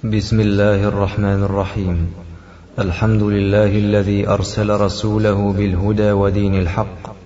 بسم الله الرحمن الرحيم. الحمد لله الذي أرسل رسوله بالهدى ودين الحق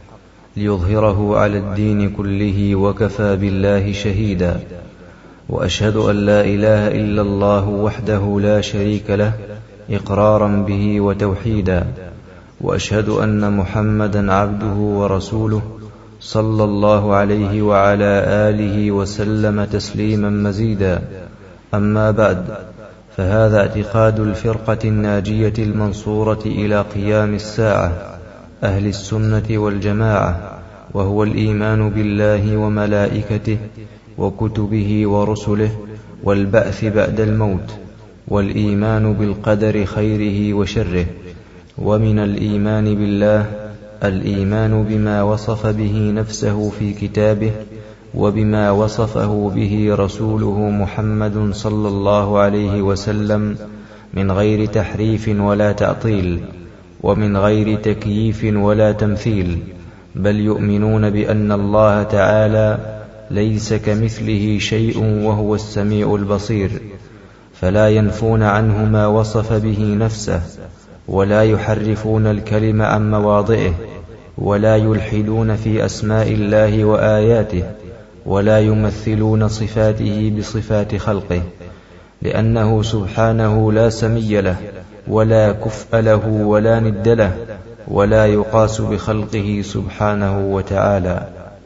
ليظهره على الدين كله وكفى بالله شهيدا، وأشهد أن لا إله إلا الله وحده لا شريك له إقرارا به وتوحيدا، وأشهد أن محمدا عبده ورسوله صلى الله عليه وعلى آله وسلم تسليما مزيدا. أما بعد، فهذا اعتقاد الفرقة الناجية المنصورة إلى قيام الساعة أهل السنة والجماعة، وهو الإيمان بالله وملائكته وكتبه ورسله والبعث بعد الموت، والإيمان بالقدر خيره وشره. ومن الإيمان بالله الإيمان بما وصف به نفسه في كتابه، وبما وصفه به رسوله محمد صلى الله عليه وسلم من غير تحريف ولا تعطيل، ومن غير تكييف ولا تمثيل، بل يؤمنون بأن الله تعالى ليس كمثله شيء وهو السميع البصير، فلا ينفون عنه ما وصف به نفسه، ولا يحرفون الكلم عن مواضعه، ولا يلحدون في أسماء الله وآياته، ولا يمثلون صفاته بصفات خلقه، لأنه سبحانه لا سمي له ولا كفء له ولا ند له، ولا يقاس بخلقه سبحانه وتعالى،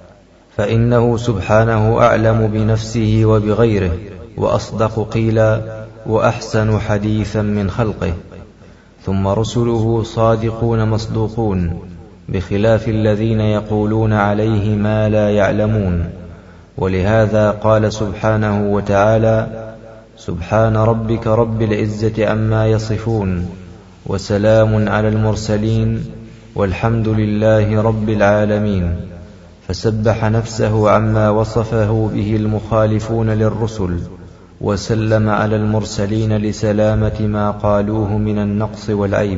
فإنه سبحانه أعلم بنفسه وبغيره، وأصدق قيلا، وأحسن حديثا من خلقه. ثم رسله صادقون مصدوقون، بخلاف الذين يقولون عليه ما لا يعلمون. ولهذا قال سبحانه وتعالى: سبحان ربك رب العزة عما يصفون، وسلام على المرسلين، والحمد لله رب العالمين. فسبح نفسه عما وصفه به المخالفون للرسل، وسلم على المرسلين لسلامة ما قالوه من النقص والعيب.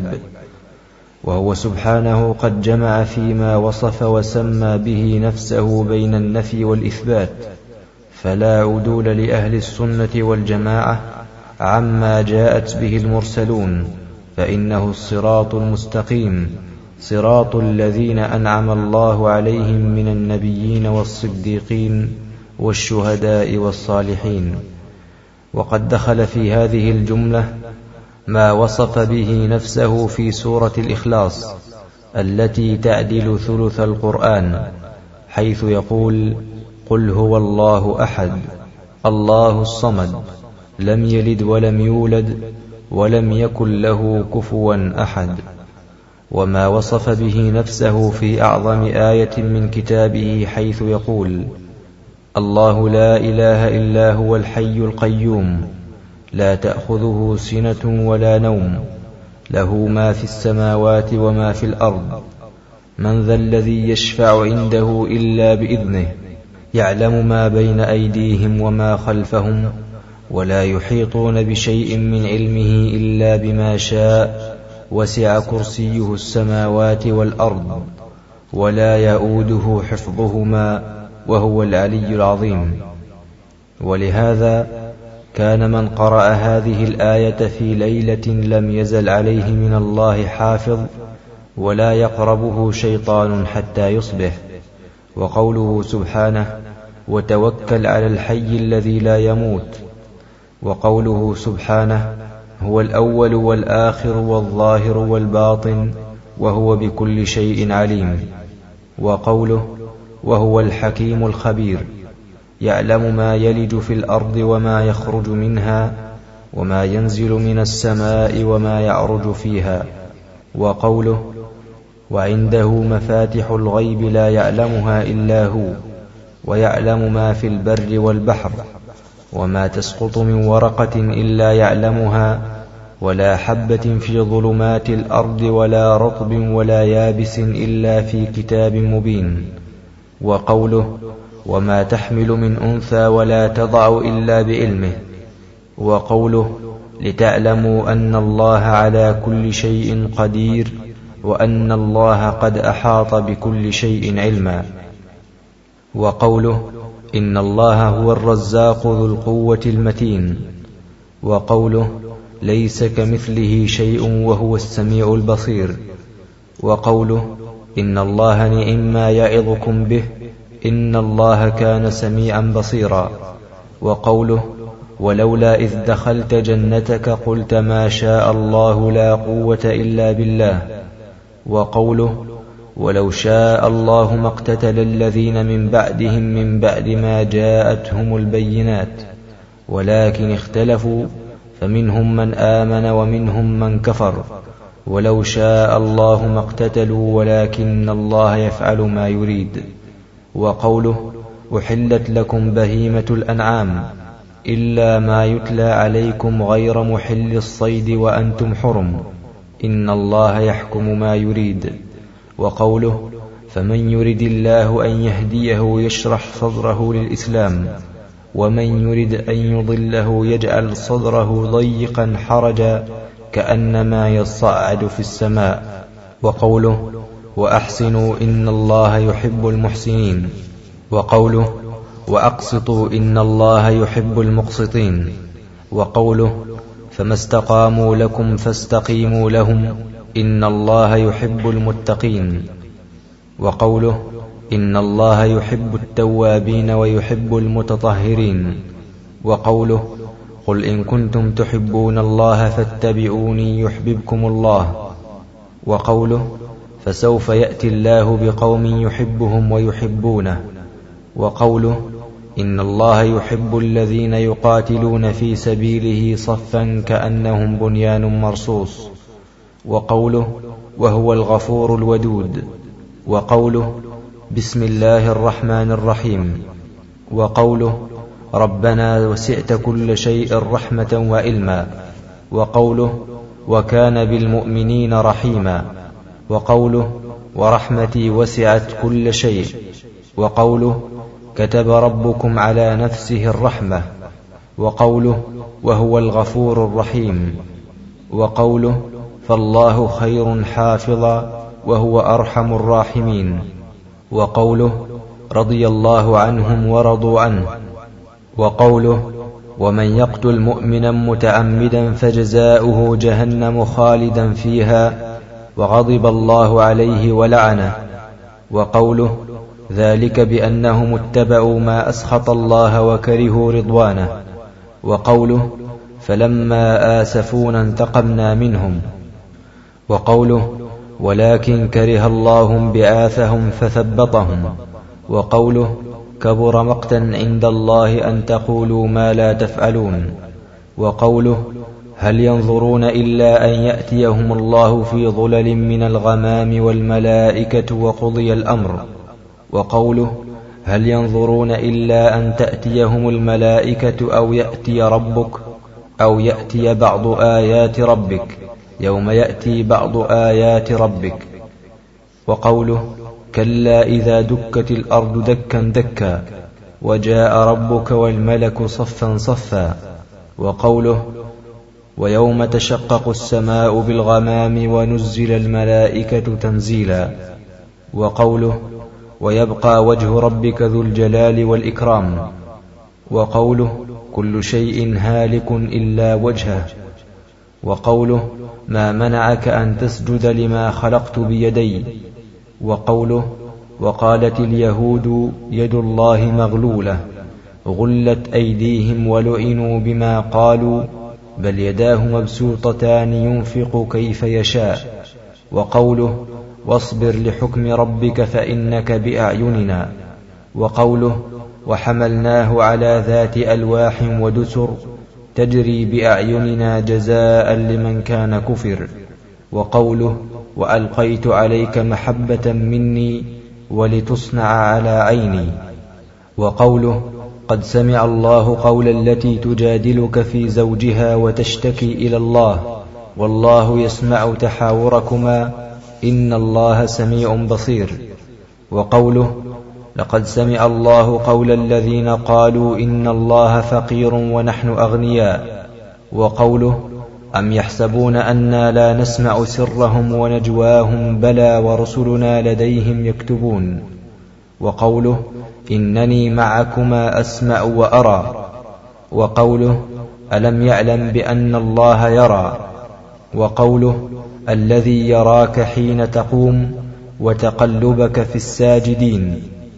وهو سبحانه قد جمع فيما وصف وسمى به نفسه بين النفي والإثبات، فلا عدول لأهل السنة والجماعة عما جاءت به المرسلون، فإنه الصراط المستقيم، صراط الذين أنعم الله عليهم من النبيين والصديقين والشهداء والصالحين. وقد دخل في هذه الجملة ما وصف به نفسه في سورة الإخلاص التي تعدل ثلث القرآن، حيث يقول: قل هو الله أحد الله الصمد لم يلد ولم يولد ولم يكن له كفوا أحد. وما وصف به نفسه في أعظم آية من كتابه، حيث يقول: الله لا إله إلا هو الحي القيوم لا تأخذه سنة ولا نوم له ما في السماوات وما في الأرض من ذا الذي يشفع عنده إلا بإذنه يعلم ما بين أيديهم وما خلفهم ولا يحيطون بشيء من علمه إلا بما شاء وسع كرسيه السماوات والأرض ولا يؤوده حفظهما وهو العلي العظيم. ولهذا كان من قرأ هذه الآية في ليلة لم يزل عليه من الله حافظ ولا يقربه شيطان حتى يصبح. وقوله سبحانه: وتوكل على الحي الذي لا يموت. وقوله سبحانه: هو الأول والآخر والظاهر والباطن وهو بكل شيء عليم. وقوله: وهو الحكيم الخبير يعلم ما يلج في الأرض وما يخرج منها وما ينزل من السماء وما يعرج فيها. وقوله: وعنده مفاتح الغيب لا يعلمها إلا هو ويعلم ما في البر والبحر وما تسقط من ورقة إلا يعلمها ولا حبة في ظلمات الأرض ولا رطب ولا يابس إلا في كتاب مبين. وقوله: وما تحمل من أنثى ولا تضع إلا بعلمه. وقوله: لتعلموا أن الله على كل شيء قدير وأن الله قد أحاط بكل شيء علما. وقوله: إن الله هو الرزاق ذو القوة المتين. وقوله ليس كمثله شيء وهو السميع البصير، وقوله إن الله نعم يعظكم به إن الله كان سميعا بصيرا، وقوله ولولا إذ دخلت جنتك قلت ما شاء الله لا قوة إلا بالله، وقوله ولو شاء الله ما اقتتل الذين من بعدهم من بعد ما جاءتهم البينات ولكن اختلفوا فمنهم من آمن ومنهم من كفر ولو شاء الله ما اقتتلوا ولكن الله يفعل ما يريد، وقوله أحلت لكم بهيمة الأنعام إلا ما يتلى عليكم غير محل الصيد وأنتم حرم إن الله يحكم ما يريد، وقوله فمن يرد الله أن يهديه يشرح صدره للإسلام ومن يرد أن يضله يجعل صدره ضيقا حرجا كأنما يصعد في السماء، وقوله وأحسنوا إن الله يحب المحسنين، وقوله وأقسطوا إن الله يحب المقسطين، وقوله فما استقاموا لكم فاستقيموا لهم إن الله يحب المتقين، وقوله إن الله يحب التوابين ويحب المتطهرين، وقوله قل إن كنتم تحبون الله فاتبعوني يحببكم الله، وقوله فسوف يأتي الله بقوم يحبهم ويحبونه، وقوله إن الله يحب الذين يقاتلون في سبيله صفا كأنهم بنيان مرصوص، وقوله وهو الغفور الودود، وقوله بسم الله الرحمن الرحيم، وقوله ربنا وسعت كل شيء رحمة وعلما، وقوله وكان بالمؤمنين رحيما، وقوله ورحمتي وسعت كل شيء، وقوله كتب ربكم على نفسه الرحمة، وقوله وهو الغفور الرحيم، وقوله فالله خير حافظا وهو أرحم الراحمين، وقوله رضي الله عنهم ورضوا عنه، وقوله ومن يقتل مؤمنا متعمدا فجزاؤه جهنم خالدا فيها وغضب الله عليه ولعنه، وقوله ذلك بأنهم اتبعوا ما أسخط الله وكرهوا رضوانه، وقوله فلما آسفونا انتقمنا منهم، وقوله ولكن كره الله بعاثهم فثبطهم، وقوله كبر مقتا عند الله أن تقولوا ما لا تفعلون، وقوله هل ينظرون إلا أن يأتيهم الله في ظلل من الغمام والملائكة وقضي الأمر، وقوله هل ينظرون إلا أن تأتيهم الملائكة أو يأتي ربك أو يأتي بعض آيات ربك يوم يأتي بعض آيات ربك، وقوله كلا إذا دكت الأرض دكا دكا وجاء ربك والملك صفا صفا، وقوله ويوم تشقق السماء بالغمام ونزل الملائكة تنزيلا، وقوله ويبقى وجه ربك ذو الجلال والإكرام، وقوله كل شيء هالك إلا وجهه، وقوله ما منعك أن تسجد لما خلقت بيدي، وقوله وقالت اليهود يد الله مغلولة غلت أيديهم ولعنوا بما قالوا بل يداه مبسوطتان ينفق كيف يشاء، وقوله واصبر لحكم ربك فإنك بأعيننا، وقوله وحملناه على ذات ألواح ودسر تجري بأعيننا جزاء لمن كان كفر، وقوله وألقيت عليك محبة مني ولتصنع على عيني، وقوله قد سمع الله قول التي تجادلك في زوجها وتشتكي إلى الله والله يسمع تحاوركما إن الله سميع بصير، وقوله لقد سمع الله قول الذين قالوا إن الله فقير ونحن أغنياء، وقوله أم يحسبون أنا لا نسمع سرهم ونجواهم بلى ورسلنا لديهم يكتبون، وقوله إنني معكما أسمع وأرى، وقوله ألم يعلم بأن الله يرى. وقوله الذي يراك حين تقوم وتقلبك في الساجدين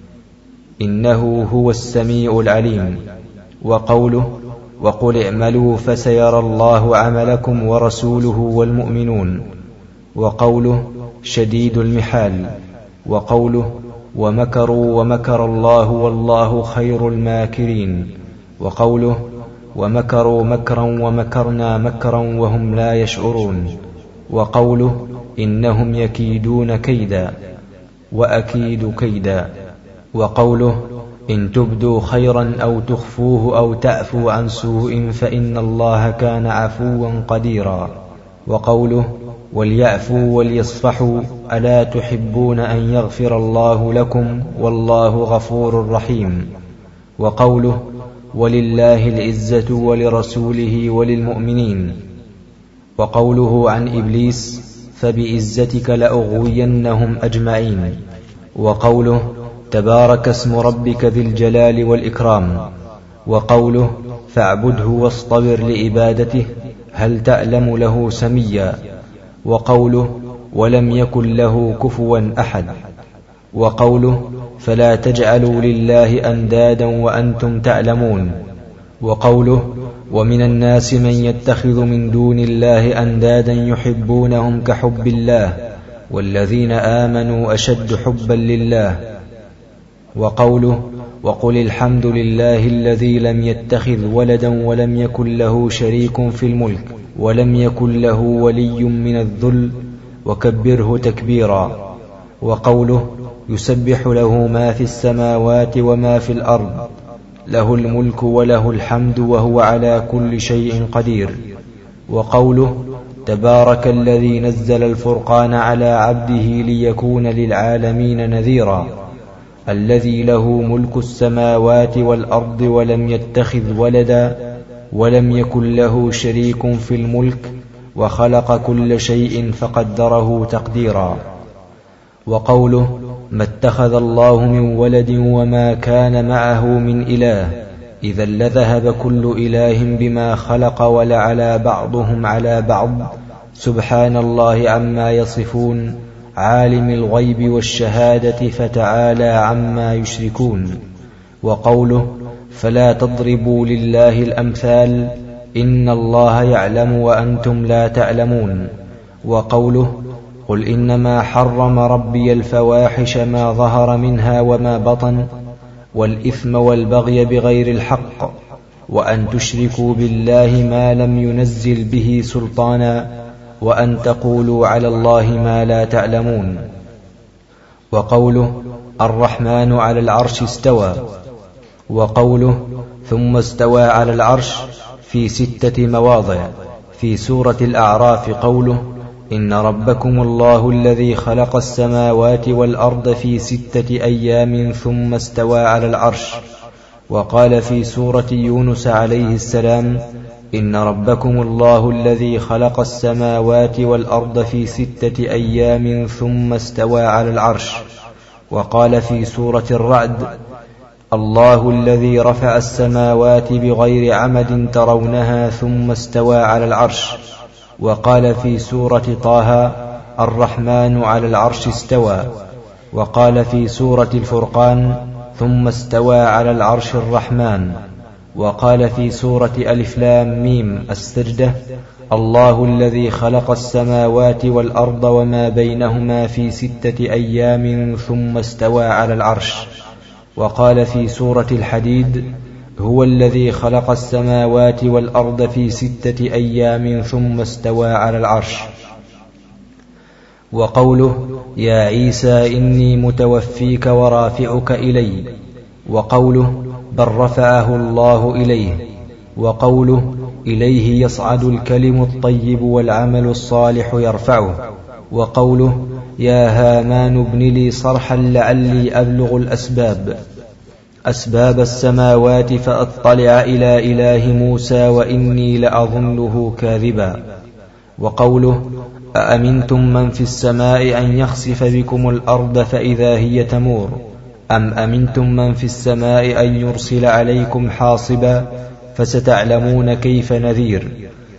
إنه هو السميع العليم. وقوله وقل اعملوا فسيرى الله عملكم ورسوله والمؤمنون. وقوله شديد المحال. وقوله ومكروا ومكر الله والله خير الماكرين. وقوله ومكروا مكرا ومكرنا مكرا وهم لا يشعرون. وقوله إنهم يكيدون كيدا وأكيد كيدا. وقوله إن تبدوا خيرا أو تخفوه أو تعفوا عن سوء فإن الله كان عفوا قديرا. وقوله وليعفوا وليصفحوا ألا تحبون أن يغفر الله لكم والله غفور رحيم. وقوله ولله العزة ولرسوله وللمؤمنين. وقوله عن إبليس فبعزتك لأغوينهم أجمعين. وقوله تبارك اسم ربك ذي الجلال والإكرام. وقوله فاعبده واصطبر لعبادته هل تعلم له سميا. وقوله ولم يكن له كفوا أحد. وقوله فلا تجعلوا لله أندادا وأنتم تعلمون. وقوله ومن الناس من يتخذ من دون الله أندادا يحبونهم كحب الله والذين آمنوا أشد حبا لله. وقوله وقل الحمد لله الذي لم يتخذ ولدا ولم يكن له شريك في الملك ولم يكن له ولي من الذل وكبره تكبيرا. وقوله يسبح له ما في السماوات وما في الأرض له الملك وله الحمد وهو على كل شيء قدير. وقوله تبارك الذي نزل الفرقان على عبده ليكون للعالمين نذيرا الذي له ملك السماوات والأرض ولم يتخذ ولدا ولم يكن له شريك في الملك وخلق كل شيء فقدره تقديرا. وقوله ما اتخذ الله من ولد وما كان معه من إله إذا لذهب كل إله بما خلق ولعلى بعضهم على بعض سبحان الله عما يصفون عالم الغيب والشهادة فتعالى عما يشركون. وقوله فلا تضربوا لله الأمثال إن الله يعلم وأنتم لا تعلمون. وقوله قل إنما حرم ربي الفواحش ما ظهر منها وما بطن والإثم والبغي بغير الحق وأن تشركوا بالله ما لم ينزل به سلطانا وأن تقولوا على الله ما لا تعلمون. وقوله الرحمن على العرش استوى. وقوله ثم استوى على العرش في 6 مواضع. في سورة الأعراف قوله إن ربكم الله الذي خلق السماوات والأرض في 6 أيام ثم استوى على العرش. وقال في سورة يونس عليه السلام إن ربكم الله الذي خلق السماوات والأرض في 6 أيام ثم استوى على العرش. وقال في سورة الرعد الله الذي رفع السماوات بغير عمد ترونها ثم استوى على العرش. وقال في سورة طه الرحمن على العرش استوى. وقال في سورة الفرقان ثم استوى على العرش الرحمن. وقال في سورة ألف لام ميم السجدة الله الذي خلق السماوات والأرض وما بينهما في 6 أيام ثم استوى على العرش. وقال في سورة الحديد هو الذي خلق السماوات والأرض في 6 أيام ثم استوى على العرش. وقوله يا عيسى إني متوفيك ورافعك إلي. وقوله بل رفعه الله إليه. وقوله إليه يصعد الكلم الطيب والعمل الصالح يرفعه. وقوله يا هامان ابن لي صرحا لعلي أبلغ أسباب السماوات فأطلع إلى إله موسى وإني لأظنه كاذبا. وقوله أأمنتم من في السماء أن يخسف بكم الأرض فإذا هي تمور أم أمنتم من في السماء أن يرسل عليكم حاصبا فستعلمون كيف نذير.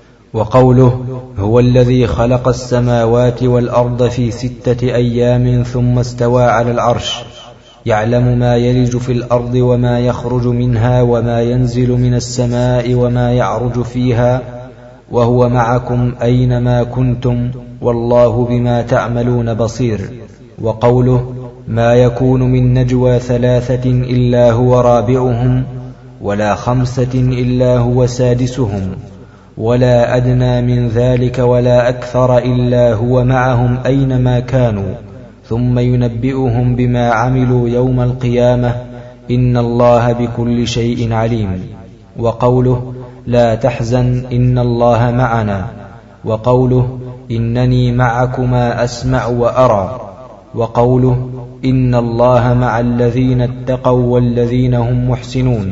وقوله هو الذي خلق السماوات والأرض في 6 أيام ثم استوى على العرش يعلم ما يلج في الأرض وما يخرج منها وما ينزل من السماء وما يعرج فيها وهو معكم أينما كنتم والله بما تعملون بصير. وقوله ما يكون من نجوى 3 إلا هو رابعهم ولا 5 إلا هو سادسهم ولا أدنى من ذلك ولا أكثر إلا هو معهم أينما كانوا ثم ينبئهم بما عملوا يوم القيامة إن الله بكل شيء عليم. وقوله لا تحزن إن الله معنا. وقوله إنني معكما أسمع وأرى. وقوله إن الله مع الذين اتقوا والذين هم محسنون.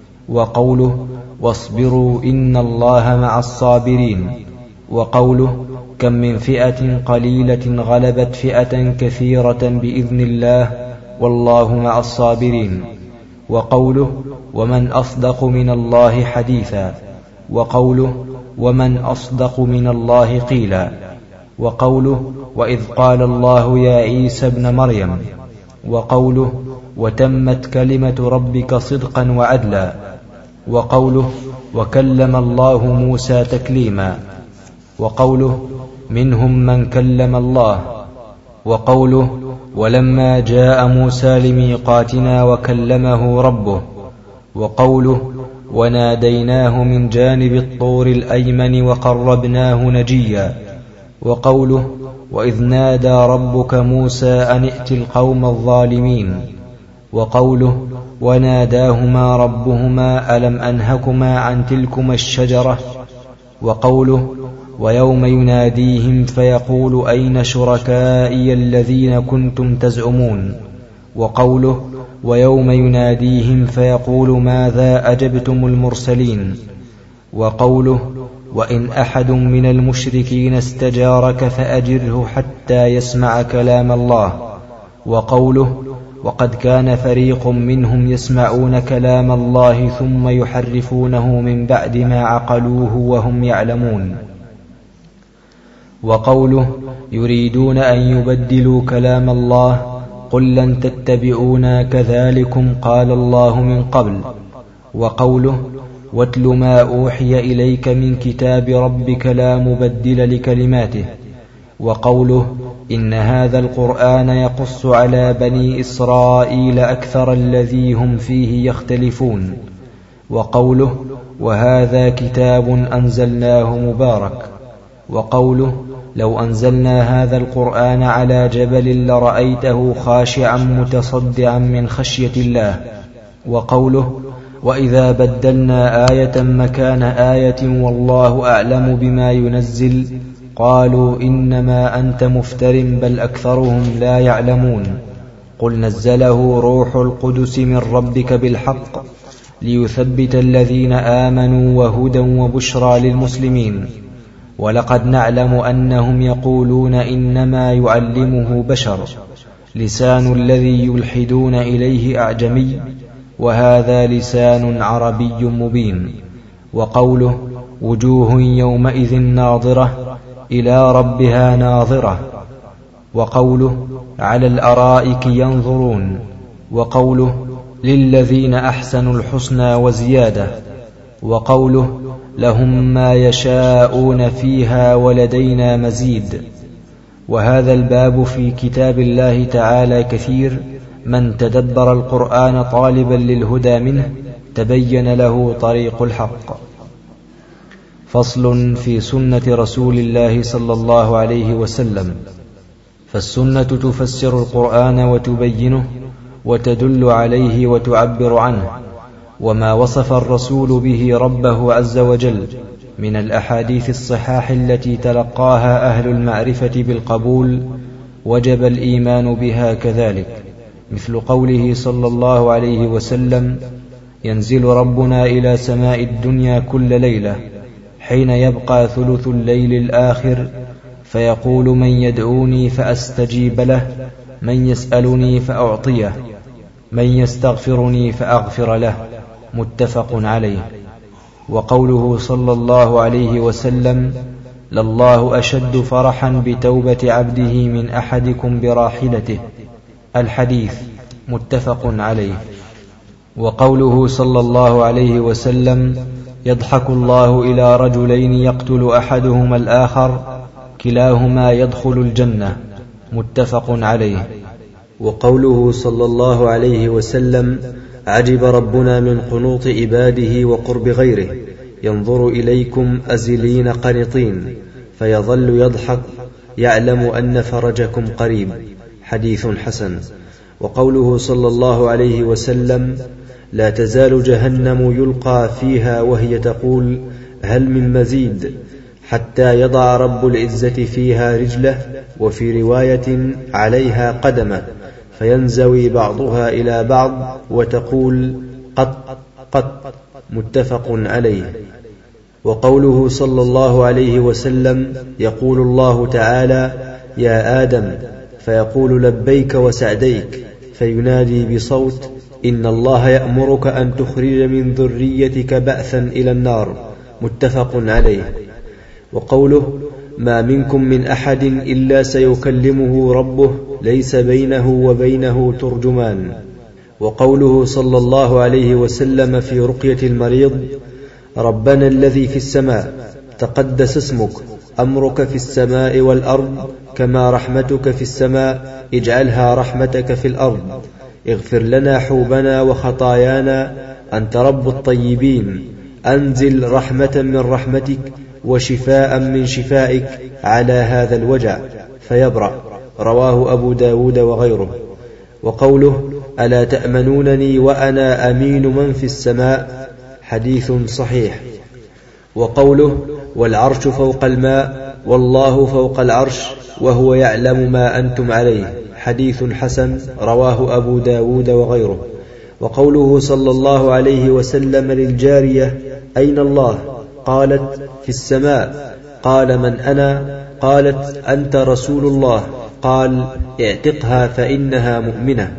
وقوله واصبروا إن الله مع الصابرين. وقوله كم من فئة قليلة غلبت فئة كثيرة بإذن الله والله مع الصابرين. وقوله ومن أصدق من الله حديثا. وقوله ومن أصدق من الله قيلا. وقوله وإذ قال الله يا عيسى ابن مريم. وقوله وتمت كلمة ربك صدقا وعدلا. وقوله وكلم الله موسى تكليما. وقوله منهم من كلم الله. وقوله ولما جاء موسى لميقاتنا وكلمه ربه. وقوله وناديناه من جانب الطور الأيمن وقربناه نجيا. وقوله وإذ نادى ربك موسى أن ائت القوم الظالمين. وقوله وناداهما ربهما ألم أنهكما عن تلكما الشجرة. وقوله ويوم يناديهم فيقول أين شركائي الذين كنتم تزعمون. وقوله ويوم يناديهم فيقول ماذا أجبتم المرسلين. وقوله وإن أحد من المشركين استجارك فأجره حتى يسمع كلام الله. وقوله وقد كان فريق منهم يسمعون كلام الله ثم يحرفونه من بعد ما عقلوه وهم يعلمون. وقوله يريدون أن يبدلوا كلام الله قل لن تتبعونا كذلكم قال الله من قبل. وقوله واتل ما أوحي إليك من كتاب ربك لا مبدل لكلماته. وقوله إن هذا القرآن يقص على بني إسرائيل أكثر الذي هم فيه يختلفون. وقوله وهذا كتاب أنزلناه مبارك. وقوله لو أنزلنا هذا القرآن على جبل لرأيته خاشعا متصدعا من خشية الله. وقوله وإذا بدلنا آية مكان آية والله أعلم بما ينزل قالوا إنما أنت مفتر بل أكثرهم لا يعلمون. قل نزله روح القدس من ربك بالحق ليثبت الذين آمنوا وهدى وبشرى للمسلمين. ولقد نعلم أنهم يقولون إنما يعلمه بشر لسان الذي يلحدون إليه أعجمي وهذا لسان عربي مبين. وقوله وجوه يومئذ ناظرة إلى ربها ناظرة. وقوله على الأرائك ينظرون. وقوله للذين أحسنوا الحسنى وزيادة. وقوله لهم ما يشاءون فيها ولدينا مزيد. وهذا الباب في كتاب الله تعالى كثير، من تدبر القرآن طالبا للهدى منه تبين له طريق الحق. فصل في سنة رسول الله صلى الله عليه وسلم. فالسنة تفسر القرآن وتبينه وتدل عليه وتعبر عنه، وما وصف الرسول به ربه عز وجل من الأحاديث الصحاح التي تلقاها أهل المعرفة بالقبول وجب الإيمان بها كذلك، مثل قوله صلى الله عليه وسلم: ينزل ربنا إلى سماء الدنيا كل ليلة حين يبقى ثلث الليل الآخر فيقول: من يدعوني فأستجيب له، من يسألني فأعطيه، من يستغفرني فأغفر له. متفق عليه. وقوله صلى الله عليه وسلم: لله أشد فرحا بتوبة عبده من أحدكم براحلته. الحديث متفق عليه. وقوله صلى الله عليه وسلم: يضحك الله إلى رجلين يقتل أحدهما الآخر كلاهما يدخل الجنة. متفق عليه. وقوله صلى الله عليه وسلم: عجب ربنا من قنوط عباده وقرب غيره، ينظر إليكم أزلين قنطين فيظل يضحك يعلم أن فرجكم قريب. حديث حسن. وقوله صلى الله عليه وسلم: لا تزال جهنم يلقى فيها وهي تقول: هل من مزيد؟ حتى يضع رب العزة فيها رجله، وفي رواية: عليها قدمه، فينزوي بعضها إلى بعض وتقول: قط قط. متفق عليه. وقوله صلى الله عليه وسلم: يقول الله تعالى: يا آدم، فيقول: لبيك وسعديك، فينادي بصوت: إن الله يأمرك أن تخرج من ذريتك بأسا إلى النار. متفق عليه. وقوله: ما منكم من أحد إلا سيكلمه ربه ليس بينه وبينه ترجمان. وقوله صلى الله عليه وسلم في رقية المريض: ربنا الذي في السماء، تقدس اسمك، أمرك في السماء والأرض، كما رحمتك في السماء اجعلها رحمتك في الأرض، اغفر لنا حوبنا وخطايانا، أنت رب الطيبين، أنزل رحمة من رحمتك وشفاء من شفائك على هذا الوجع فيبرأ. رواه أبو داود وغيره. وقوله: ألا تأمنونني وأنا أمين من في السماء. حديث صحيح. وقوله: والعرش فوق الماء، والله فوق العرش، وهو يعلم ما أنتم عليه. حديث حسن. رواه أبو داود وغيره. وقوله صلى الله عليه وسلم للجارية: أين الله؟ قالت: في السماء. قال: من أنا؟ قالت: أنت رسول الله. قال: اعتقها فإنها مؤمنة.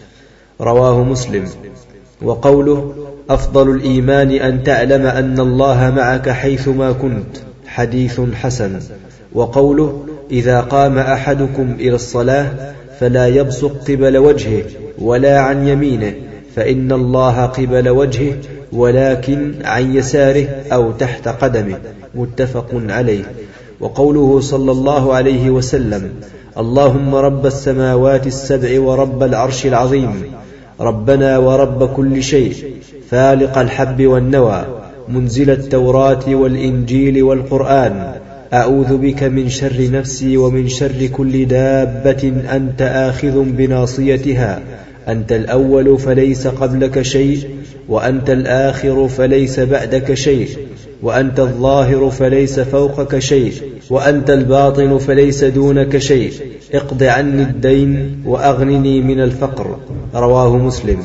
رواه مسلم. وقوله: أفضل الإيمان أن تعلم أن الله معك حيثما كنت. حديث حسن. وقوله: إذا قام أحدكم إلى الصلاة فلا يبصق قبل وجهه ولا عن يمينه، فإن الله قبل وجهه، ولكن عن يساره أو تحت قدمه. متفق عليه. وقوله صلى الله عليه وسلم: اللهم رب السماوات السبع ورب العرش العظيم، ربنا ورب كل شيء، فالق الحب والنوى، منزل التوراة والإنجيل والقرآن، أعوذ بك من شر نفسي ومن شر كل دابة أنت آخذ بناصيتها، أنت الأول فليس قبلك شيء، وأنت الآخر فليس بعدك شيء، وأنت الظاهر فليس فوقك شيء، وأنت الباطن فليس دونك شيء، اقض عني الدين وأغنني من الفقر. رواه مسلم.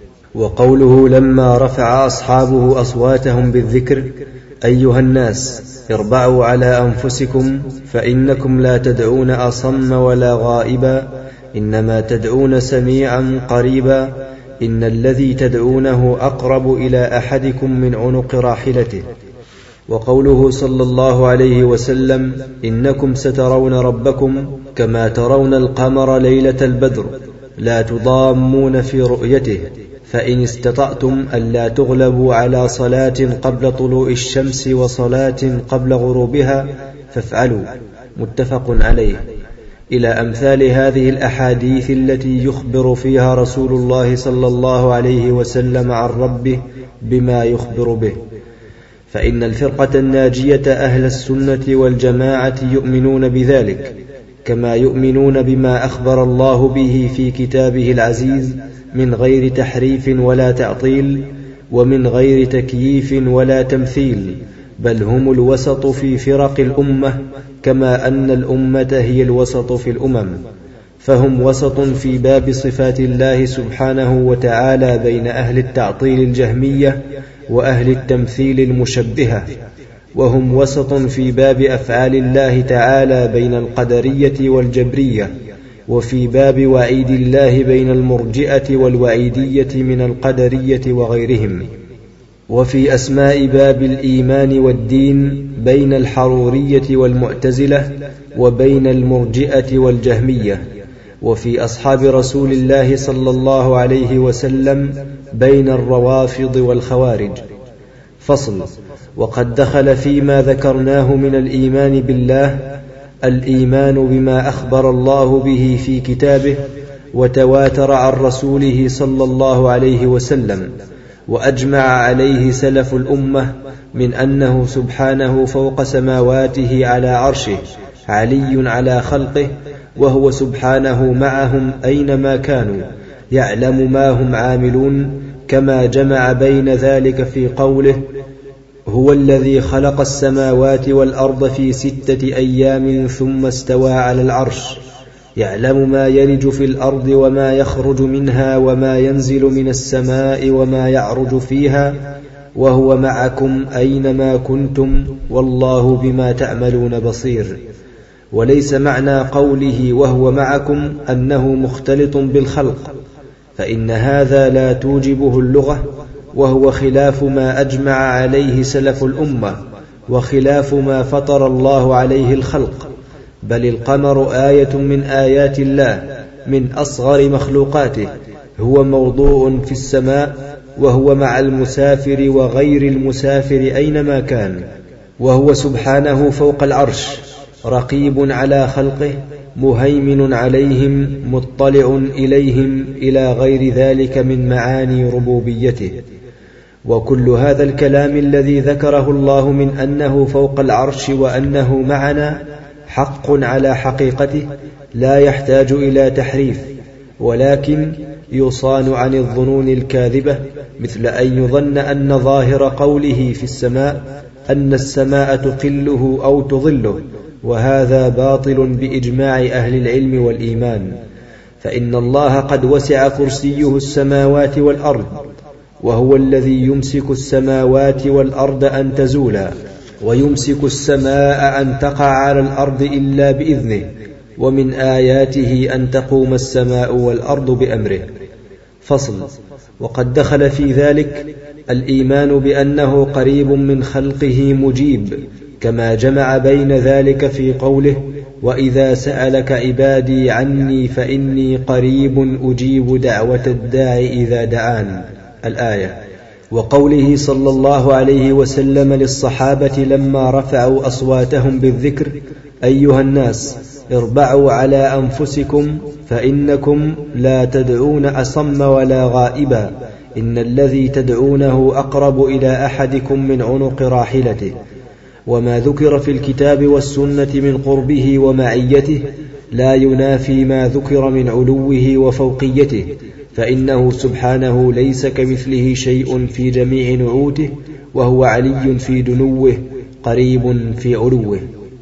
وقوله لما رفع أصحابه أصواتهم بالذكر: أيها الناس اربعوا على أنفسكم فإنكم لا تدعون أصم ولا غائبا، إنما تدعون سميعا قريبا، إن الذي تدعونه أقرب إلى أحدكم من عنق راحلته. وقوله صلى الله عليه وسلم: إنكم سترون ربكم كما ترون القمر ليلة البدر لا تضامون في رؤيته، فإن استطعتم ألا تغلبوا على صلاة قبل طلوع الشمس وصلاة قبل غروبها فافعلوا. متفق عليه. إلى أمثال هذه الأحاديث التي يخبر فيها رسول الله صلى الله عليه وسلم عن ربه بما يخبر به. فإن الفرقة الناجية أهل السنة والجماعة يؤمنون بذلك، كما يؤمنون بما أخبر الله به في كتابه العزيز من غير تحريف ولا تعطيل، ومن غير تكييف ولا تمثيل، بل هم الوسط في فرق الأمة، كما أن الأمة هي الوسط في الأمم، فهم وسط في باب صفات الله سبحانه وتعالى بين أهل التعطيل الجهمية وأهل التمثيل المشبهة، وهم وسط في باب أفعال الله تعالى بين القدرية والجبرية، وفي باب وعيد الله بين المرجئة والوعيدية من القدرية وغيرهم. وفي أسماء باب الإيمان والدين بين الحرورية والمعتزلة وبين المرجئة والجهمية. وفي أصحاب رسول الله صلى الله عليه وسلم بين الروافض والخوارج. فصل. وقد دخل فيما ذكرناه من الإيمان بالله الإيمان بما أخبر الله به في كتابه وتواتر عن رسوله صلى الله عليه وسلم وأجمع عليه سلف الأمة من أنه سبحانه فوق سماواته على عرشه علي على خلقه، وهو سبحانه معهم أينما كانوا يعلم ما هم عاملون، كما جمع بين ذلك في قوله: هو الذي خلق السماوات والأرض في 6 أيام ثم استوى على العرش، يعلم ما يلج في الأرض وما يخرج منها وما ينزل من السماء وما يعرج فيها، وهو معكم أينما كنتم والله بما تعملون بصير. وليس معنى قوله وهو معكم أنه مختلط بالخلق، فإن هذا لا توجبه اللغة، وهو خلاف ما أجمع عليه سلف الأمة وخلاف ما فطر الله عليه الخلق. بل القمر آية من آيات الله من أصغر مخلوقاته، هو موضوع في السماء، وهو مع المسافر وغير المسافر أينما كان، وهو سبحانه فوق العرش رقيب على خلقه مهيمن عليهم مطلع إليهم إلى غير ذلك من معاني ربوبيته. وكل هذا الكلام الذي ذكره الله من أنه فوق العرش وأنه معنا حق على حقيقته، لا يحتاج إلى تحريف، ولكن يصان عن الظنون الكاذبة، مثل أن يظن أن ظاهر قوله في السماء أن السماء تقله أو تظله، وهذا باطل بإجماع أهل العلم والإيمان. فإن الله قد وسع كرسيه السماوات والأرض، وهو الذي يمسك السماوات والأرض أن تزولا، ويمسك السماء أن تقع على الأرض إلا بإذنه، ومن آياته أن تقوم السماء والأرض بأمره. فصل. وقد دخل في ذلك الإيمان بأنه قريب من خلقه مجيب، كما جمع بين ذلك في قوله: وإذا سألك عبادي عني فإني قريب أجيب دعوة الداع إذا دعان، الآية. وقوله صلى الله عليه وسلم للصحابة لما رفعوا أصواتهم بالذكر: أيها الناس اربعوا على أنفسكم فإنكم لا تدعون أصم ولا غائبا، إن الذي تدعونه أقرب إلى أحدكم من عنق راحلته. وما ذكر في الكتاب والسنة من قربه ومعيته لا ينافي ما ذكر من علوه وفوقيته، فإنه سبحانه ليس كمثله شيء في جميع نعوته، وهو علي في دنوه قريب في علوه.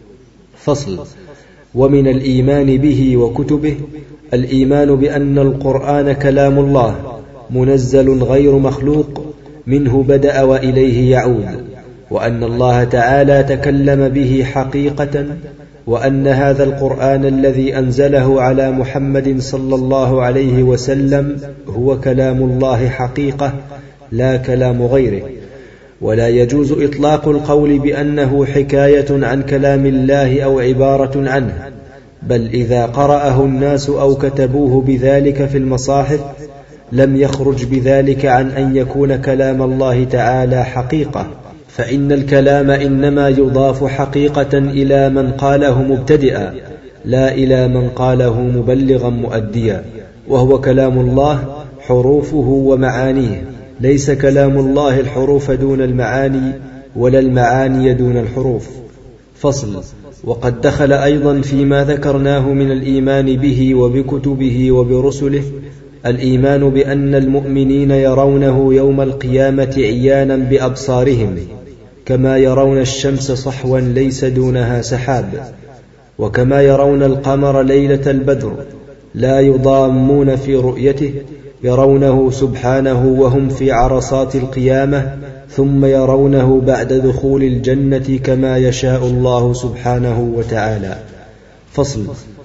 فصل. ومن الإيمان به وكتبه الإيمان بأن القرآن كلام الله منزل غير مخلوق، منه بدأ وإليه يعود، وأن الله تعالى تكلم به حقيقة، وأن هذا القرآن الذي أنزله على محمد صلى الله عليه وسلم هو كلام الله حقيقة لا كلام غيره. ولا يجوز إطلاق القول بأنه حكاية عن كلام الله أو عبارة عنه، بل إذا قرأه الناس أو كتبوه بذلك في المصاحف لم يخرج بذلك عن أن يكون كلام الله تعالى حقيقة، فإن الكلام إنما يضاف حقيقة إلى من قاله مبتدئا، لا إلى من قاله مبلغا مؤديا، وهو كلام الله حروفه ومعانيه، ليس كلام الله الحروف دون المعاني ولا المعاني دون الحروف. فصل. وقد دخل أيضا فيما ذكرناه من الإيمان به وبكتبه وبرسله الإيمان بأن المؤمنين يرونه يوم القيامة عيانا بأبصارهم، كما يرون الشمس صحوا ليس دونها سحاب، وكما يرون القمر ليلة البدر لا يضامون في رؤيته، يرونه سبحانه وهم في عرصات القيامة، ثم يرونه بعد دخول الجنة كما يشاء الله سبحانه وتعالى. فصل.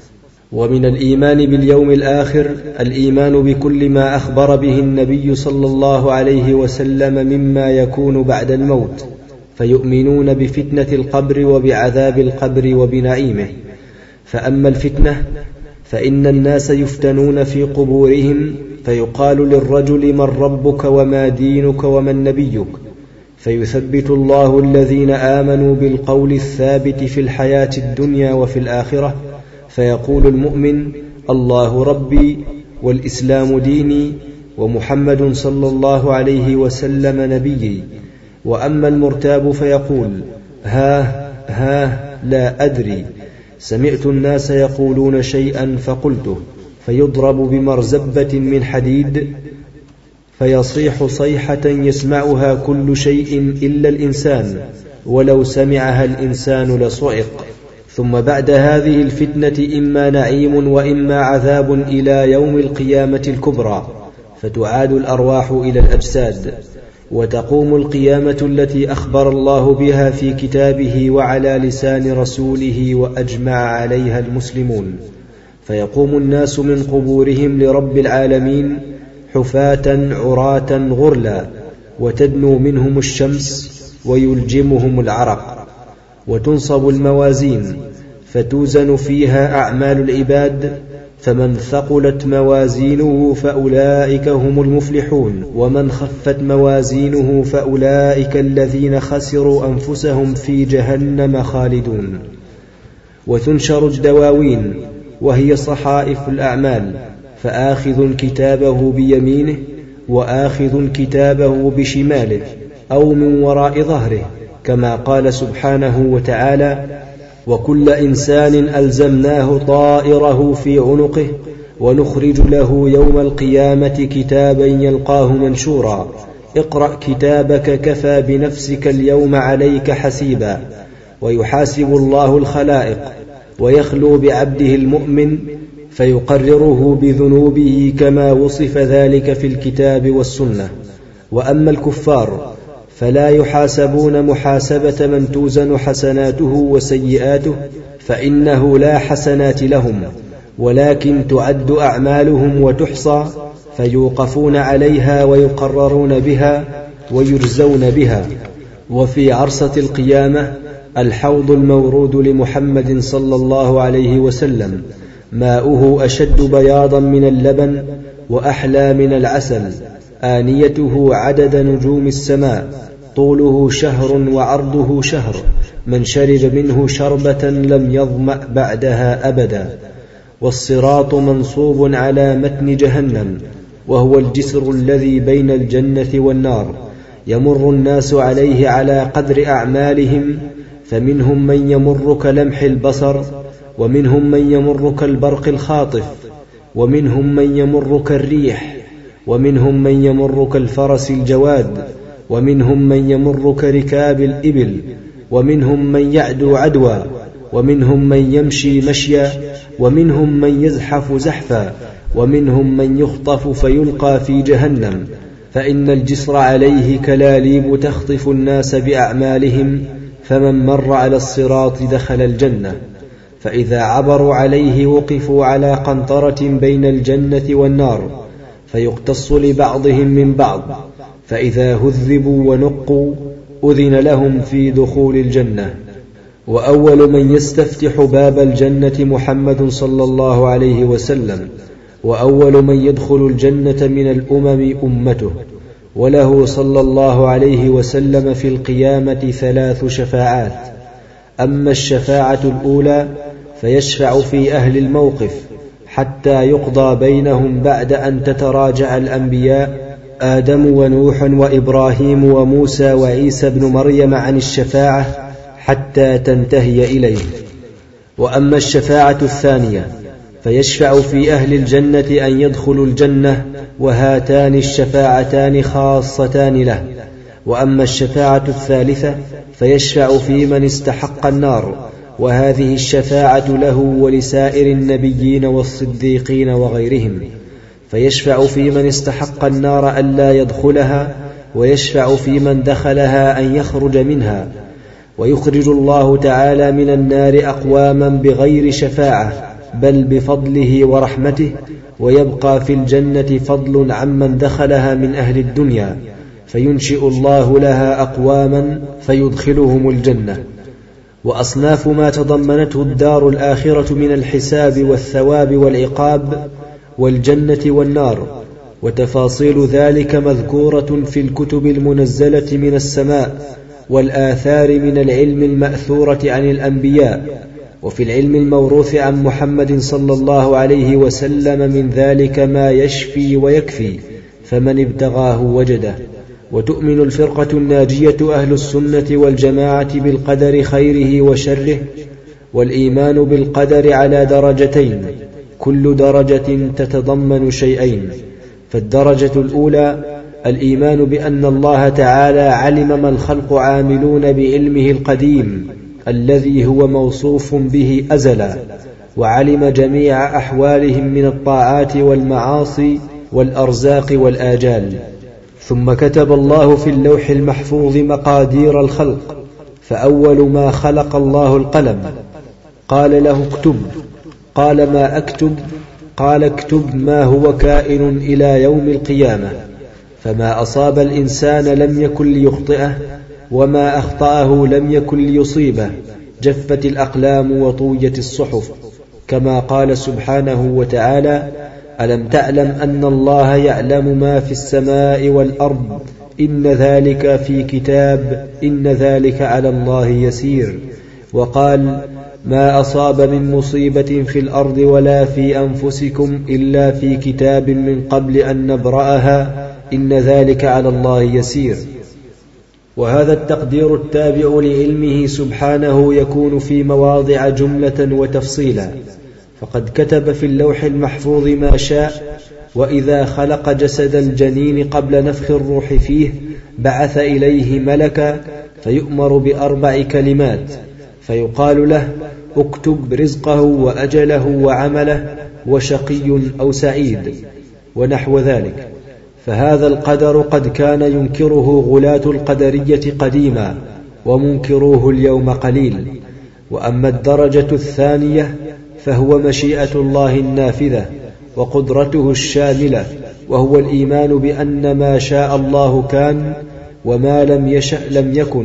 ومن الإيمان باليوم الآخر الإيمان بكل ما أخبر به النبي صلى الله عليه وسلم مما يكون بعد الموت، فيؤمنون بفتنة القبر وبعذاب القبر وبنعيمه. فأما الفتنة فإن الناس يفتنون في قبورهم، فيقال للرجل: من ربك وما دينك ومن نبيك؟ فيثبت الله الذين آمنوا بالقول الثابت في الحياة الدنيا وفي الآخرة، فيقول المؤمن: الله ربي والإسلام ديني ومحمد صلى الله عليه وسلم نبيي. وأما المرتاب فيقول: ها لا أدري، سمعت الناس يقولون شيئا فقلته، فيضرب بمرزبة من حديد فيصيح صيحة يسمعها كل شيء إلا الإنسان، ولو سمعها الإنسان لصعق. ثم بعد هذه الفتنة إما نعيم وإما عذاب إلى يوم القيامة الكبرى، فتعاد الأرواح إلى الأجساد، وتقوم القيامة التي أخبر الله بها في كتابه وعلى لسان رسوله وأجمع عليها المسلمون. فيقوم الناس من قبورهم لرب العالمين حفاة عراة غرلا، وتدنو منهم الشمس ويلجمهم العرق. وتنصب الموازين فتوزن فيها أعمال العباد، فمن ثقلت موازينه فأولئك هم المفلحون، ومن خفت موازينه فأولئك الذين خسروا أنفسهم في جهنم خالدون. وتنشر الدواوين وهي صحائف الأعمال، فآخذ كتابه بيمينه وآخذ كتابه بشماله أو من وراء ظهره، كما قال سبحانه وتعالى: وكل إنسان ألزمناه طائره في عنقه ونخرج له يوم القيامة كتابا يلقاه منشورا، اقرأ كتابك كفى بنفسك اليوم عليك حسيبا. ويحاسب الله الخلائق ويخلو بعبده المؤمن فيقرره بذنوبه كما وصف ذلك في الكتاب والسنة. وأما الكفار فلا يحاسبون محاسبة من توزن حسناته وسيئاته، فإنه لا حسنات لهم، ولكن تعد أعمالهم وتحصى، فيوقفون عليها ويقررون بها ويجزون بها. وفي عرصة القيامة الحوض المورود لمحمد صلى الله عليه وسلم، ماؤه أشد بياضا من اللبن وأحلى من العسل، آنيته عدد نجوم السماء، طوله شهر وعرضه شهر، من شرب منه شربة لم يظمأ بعدها أبدا. والصراط منصوب على متن جهنم، وهو الجسر الذي بين الجنة والنار، يمر الناس عليه على قدر أعمالهم، فمنهم من يمر كلمح البصر، ومنهم من يمر كالبرق الخاطف، ومنهم من يمر كالريح، ومنهم من يمر كالفرس الجواد، ومنهم من يمر كركاب الإبل، ومنهم من يعدو عدوا، ومنهم من يمشي مشيا، ومنهم من يزحف زحفا، ومنهم من يخطف فيلقى في جهنم. فإن الجسر عليه كلاليب تخطف الناس بأعمالهم، فمن مر على الصراط دخل الجنة. فإذا عبروا عليه وقفوا على قنطرة بين الجنة والنار، فيقتص لبعضهم من بعض، فإذا هذبوا ونقوا أذن لهم في دخول الجنة. وأول من يستفتح باب الجنة محمد صلى الله عليه وسلم، وأول من يدخل الجنة من الأمم أمته، وله صلى الله عليه وسلم في القيامة 3 شفاعات. أما الشفاعة الأولى فيشفع في أهل الموقف حتى يقضى بينهم بعد أن تتراجع الأنبياء آدم ونوح وإبراهيم وموسى وعيسى بن مريم عن الشفاعة حتى تنتهي إليه. وأما الشفاعة الثانية فيشفع في أهل الجنة أن يدخلوا الجنة، وهاتان الشفاعتان خاصتان له. وأما الشفاعة الثالثة فيشفع في من استحق النار، وهذه الشفاعة له ولسائر النبيين والصديقين وغيرهم. فيشفع في من استحق النار ألا يدخلها، ويشفع في من دخلها أن يخرج منها. ويخرج الله تعالى من النار أقواما بغير شفاعة، بل بفضله ورحمته، ويبقى في الجنة فضل عمن دخلها من أهل الدنيا، فينشئ الله لها أقواما فيدخلهم الجنة. وأصناف ما تضمنته الدار الآخرة من الحساب والثواب والعقاب والجنة والنار، وتفاصيل ذلك مذكورة في الكتب المنزلة من السماء والآثار من العلم المأثورة عن الأنبياء، وفي العلم الموروث عن محمد صلى الله عليه وسلم من ذلك ما يشفي ويكفي، فمن ابتغاه وجده. وتؤمن الفرقة الناجية أهل السنة والجماعة بالقدر خيره وشره، والإيمان بالقدر على درجتين، كل درجة تتضمن شيئين. فالدرجة الأولى الإيمان بأن الله تعالى علم ما الخلق عاملون بعلمه القديم الذي هو موصوف به أزلا، وعلم جميع أحوالهم من الطاعات والمعاصي والأرزاق والآجال. ثم كتب الله في اللوح المحفوظ مقادير الخلق، فأول ما خلق الله القلم، قال له اكتب، قال ما أكتب؟ قال اكتب ما هو كائن إلى يوم القيامة، فما أصاب الإنسان لم يكن ليخطئه، وما أخطأه لم يكن ليصيبه، جفت الأقلام وطويت الصحف، كما قال سبحانه وتعالى: ألم تعلم أن الله يعلم ما في السماء والأرض، إن ذلك في كتاب، إن ذلك على الله يسير. وقال: ما أصاب من مصيبة في الأرض ولا في أنفسكم إلا في كتاب من قبل أن نبرأها، إن ذلك على الله يسير. وهذا التقدير التابع لعلمه سبحانه يكون في مواضع جملة وتفصيلا، فقد كتب في اللوح المحفوظ ما شاء. وإذا خلق جسد الجنين قبل نفخ الروح فيه بعث إليه ملكا فيؤمر ب4 كلمات، فيقال له: اكتب رزقه وأجله وعمله وشقي أو سعيد، ونحو ذلك. فهذا القدر قد كان ينكره غلاة القدرية قديما، ومنكروه اليوم قليل. وأما الدرجة الثانية فهو مشيئة الله النافذة وقدرته الشاملة، وهو الإيمان بأن ما شاء الله كان، وما لم يشأ لم يكن،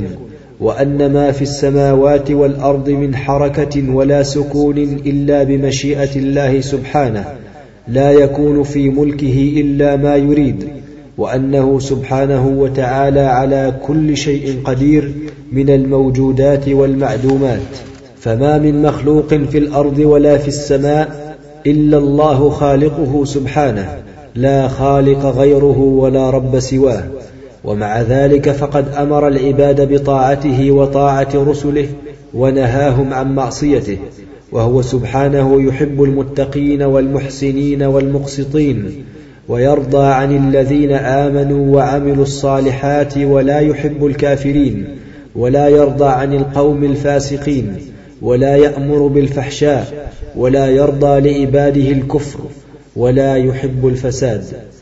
وأن ما في السماوات والأرض من حركة ولا سكون إلا بمشيئة الله سبحانه، لا يكون في ملكه إلا ما يريد، وأنه سبحانه وتعالى على كل شيء قدير من الموجودات والمعدومات. فما من مخلوق في الأرض ولا في السماء إلا الله خالقه سبحانه، لا خالق غيره ولا رب سواه. ومع ذلك فقد أمر العباد بطاعته وطاعة رسله، ونهاهم عن معصيته، وهو سبحانه يحب المتقين والمحسنين والمقسطين، ويرضى عن الذين آمنوا وعملوا الصالحات، ولا يحب الكافرين، ولا يرضى عن القوم الفاسقين، ولا يأمر بالفحشاء، ولا يرضى لعباده الكفر، ولا يحب الفساد.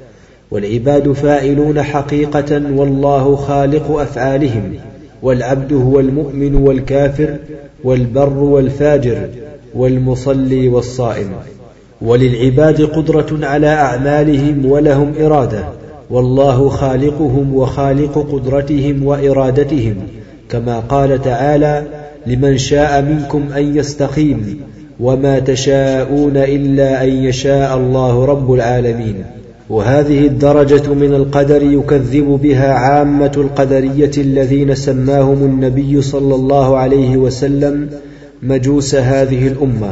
والعباد فاعلون حقيقة، والله خالق أفعالهم، والعبد هو المؤمن والكافر، والبر والفاجر، والمصلي والصائم. وللعباد قدرة على أعمالهم ولهم إرادة، والله خالقهم وخالق قدرتهم وإرادتهم، كما قال تعالى: لمن شاء منكم أن يستقيم، وما تشاءون إلا أن يشاء الله رب العالمين. وهذه الدرجة من القدر يكذب بها عامة القدرية الذين سماهم النبي صلى الله عليه وسلم مجوس هذه الأمة،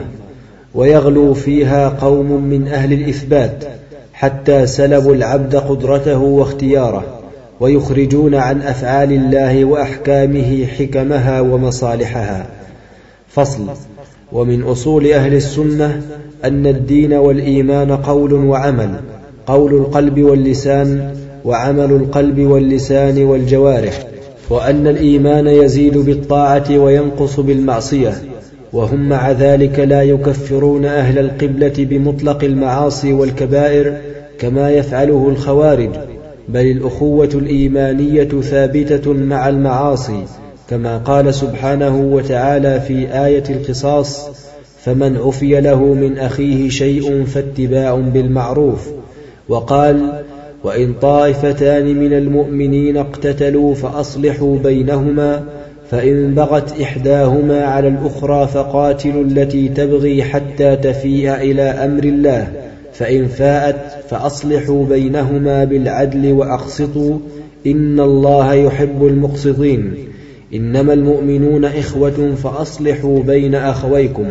ويغلو فيها قوم من أهل الإثبات حتى سلبوا العبد قدرته واختياره، ويخرجون عن أفعال الله وأحكامه حكمها ومصالحها. فصل. ومن أصول أهل السنة أن الدين والإيمان قول وعمل، قول القلب واللسان، وعمل القلب واللسان والجوارح، وأن الإيمان يزيد بالطاعة وينقص بالمعصية، وهم مع ذلك لا يكفرون أهل القبلة بمطلق المعاصي والكبائر كما يفعله الخوارج، بل الأخوة الإيمانية ثابتة مع المعاصي، كما قال سبحانه وتعالى في آية القصاص: فمن عفي له من أخيه شيء فاتباع بالمعروف. وقال: وإن طائفتان من المؤمنين اقتتلوا فأصلحوا بينهما، فإن بغت إحداهما على الأخرى فقاتلوا التي تبغي حتى تفيء إلى أمر الله، فإن فاءت فأصلحوا بينهما بالعدل وأقسطوا، إن الله يحب المقسطين. إنما المؤمنون إخوة فأصلحوا بين أخويكم.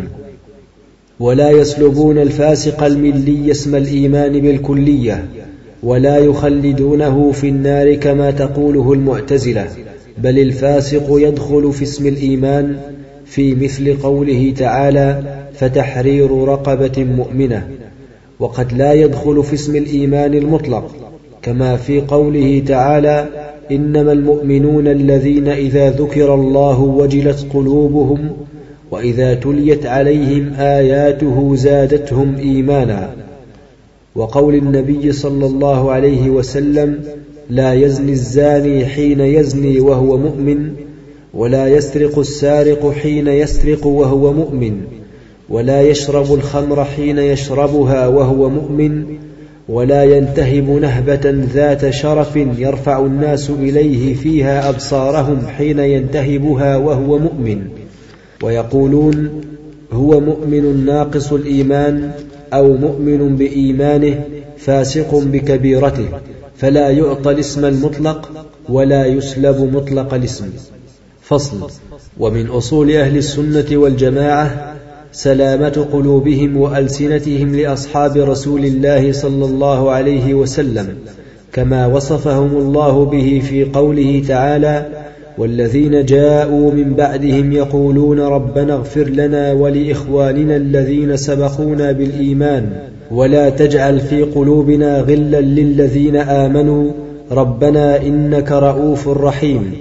ولا يسلبون الفاسق الملي اسم الإيمان بالكلية، ولا يخلدونه في النار كما تقوله المعتزلة، بل الفاسق يدخل في اسم الإيمان في مثل قوله تعالى: فتحرير رقبة مؤمنة. وقد لا يدخل في اسم الإيمان المطلق، كما في قوله تعالى: إنما المؤمنون الذين إذا ذكر الله وجلت قلوبهم وإذا تليت عليهم آياته زادتهم إيمانا. وقول النبي صلى الله عليه وسلم: لا يزني الزاني حين يزني وهو مؤمن، ولا يسرق السارق حين يسرق وهو مؤمن، ولا يشرب الخمر حين يشربها وهو مؤمن، ولا ينتهب نهبة ذات شرف يرفع الناس إليه فيها أبصارهم حين ينتهبها وهو مؤمن. ويقولون: هو مؤمن ناقص الإيمان، أو مؤمن بإيمانه فاسق بكبيرته، فلا يعطى الاسم المطلق ولا يسلب مطلق الاسم. فصل. ومن أصول أهل السنة والجماعة سلامة قلوبهم وألسنتهم لأصحاب رسول الله صلى الله عليه وسلم، كما وصفهم الله به في قوله تعالى: والذين جاءوا من بعدهم يقولون ربنا اغفر لنا ولإخواننا الذين سبقونا بالإيمان ولا تجعل في قلوبنا غلا للذين آمنوا ربنا إنك رؤوف رحيم.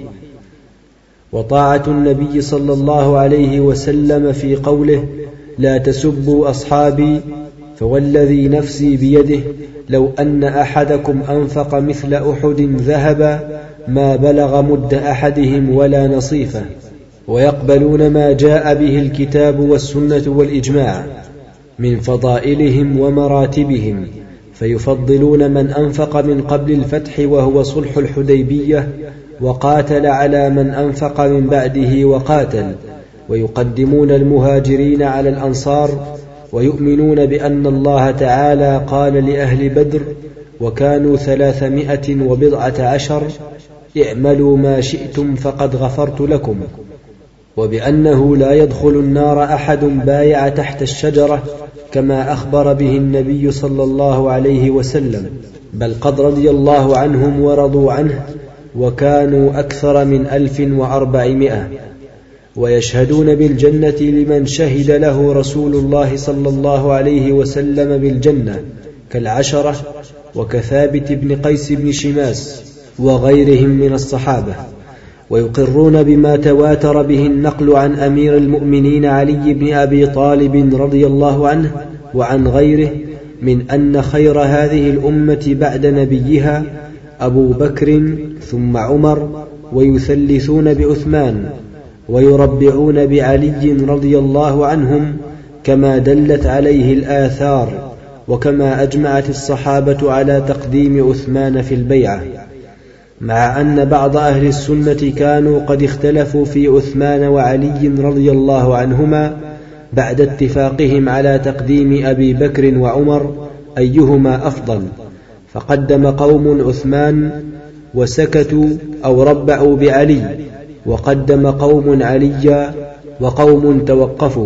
وطاعة النبي صلى الله عليه وسلم في قوله: لا تسبوا أصحابي فوالذي نفسي بيده لو أن أحدكم أنفق مثل أحد ذهبا ما بلغ مد أحدهم ولا نصيفه. ويقبلون ما جاء به الكتاب والسنة والإجماع من فضائلهم ومراتبهم، فيفضلون من أنفق من قبل الفتح وهو صلح الحديبية وقاتل على من أنفق من بعده وقاتل، ويقدمون المهاجرين على الأنصار، ويؤمنون بأن الله تعالى قال لأهل بدر وكانوا 319: اعملوا ما شئتم فقد غفرت لكم، وبأنه لا يدخل النار أحد بايع تحت الشجرة كما أخبر به النبي صلى الله عليه وسلم، بل قد رضي الله عنهم ورضوا عنه، وكانوا أكثر من 1400. ويشهدون بالجنة لمن شهد له رسول الله صلى الله عليه وسلم بالجنة كالعشرة وكثابت بن قيس بن شماس وغيرهم من الصحابة. ويقرون بما تواتر به النقل عن أمير المؤمنين علي بن أبي طالب رضي الله عنه وعن غيره من أن خير هذه الأمة بعد نبيها أبو بكر ثم عمر، ويثلثون بعثمان، ويربعون بعلي رضي الله عنهم كما دلت عليه الآثار، وكما أجمعت الصحابة على تقديم عثمان في البيعة، مع أن بعض أهل السنة كانوا قد اختلفوا في عثمان وعلي رضي الله عنهما بعد اتفاقهم على تقديم أبي بكر وعمر أيهما أفضل، فقدم قوم عثمان وسكتوا أو ربعوا بعلي، وقدم قوم عليا وقوم توقفوا.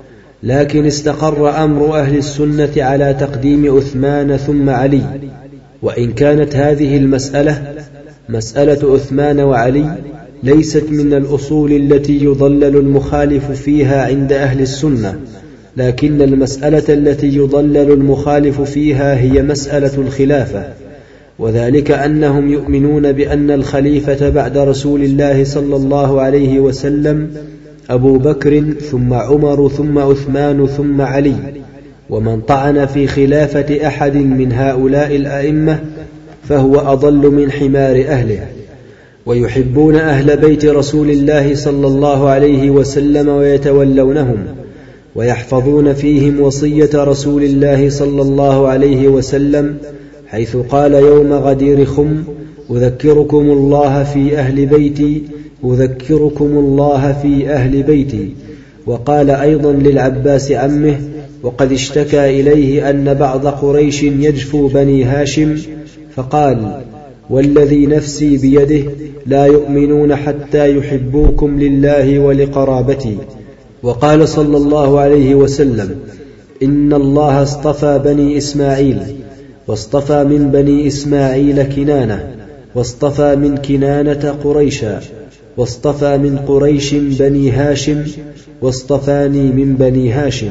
لكن استقر أمر أهل السنة على تقديم عثمان ثم علي. وإن كانت هذه المسألة مسألة عثمان وعلي ليست من الأصول التي يضلل المخالف فيها عند أهل السنة، لكن المسألة التي يضلل المخالف فيها هي مسألة الخلافة، وذلك أنهم يؤمنون بأن الخليفة بعد رسول الله صلى الله عليه وسلم أبو بكر ثم عمر ثم عثمان ثم علي، ومن طعن في خلافة أحد من هؤلاء الأئمة فهو أضل من حمار أهله. ويحبون أهل بيت رسول الله صلى الله عليه وسلم ويتولونهم، ويحفظون فيهم وصية رسول الله صلى الله عليه وسلم حيث قال يوم غدير خم: أذكركم الله في أهل بيتي، أذكركم الله في أهل بيتي. وقال أيضا للعباس عمه وقد اشتكى إليه أن بعض قريش يجفو بني هاشم، فقال: والذي نفسي بيده لا يؤمنون حتى يحبوكم لله ولقرابتي. وقال صلى الله عليه وسلم: إن الله اصطفى بني إسماعيل، واصطفى من بني إسماعيل كنانة، واصطفى من كنانة قريشا، واصطفى من قريش بني هاشم، واصطفاني من بني هاشم.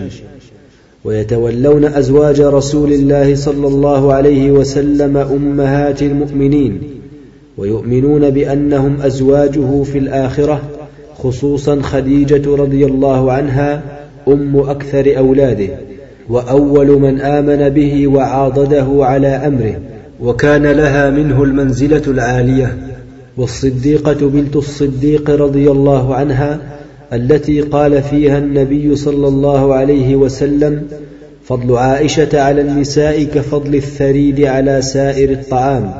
ويتولون أزواج رسول الله صلى الله عليه وسلم أمهات المؤمنين، ويؤمنون بأنهم أزواجه في الآخرة، خصوصا خديجة رضي الله عنها أم أكثر أولاده، وأول من آمن به وعاضده على أمره، وكان لها منه المنزلة العالية. والصديقة بنت الصديق رضي الله عنها التي قال فيها النبي صلى الله عليه وسلم: فضل عائشة على النساء كفضل الثريد على سائر الطعام.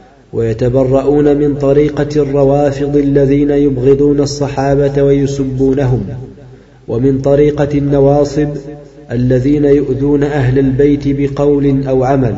ويتبرؤون من طريقة الروافض الذين يبغضون الصحابة ويسبونهم، ومن طريقة النواصب الذين يؤذون أهل البيت بقول أو عمل،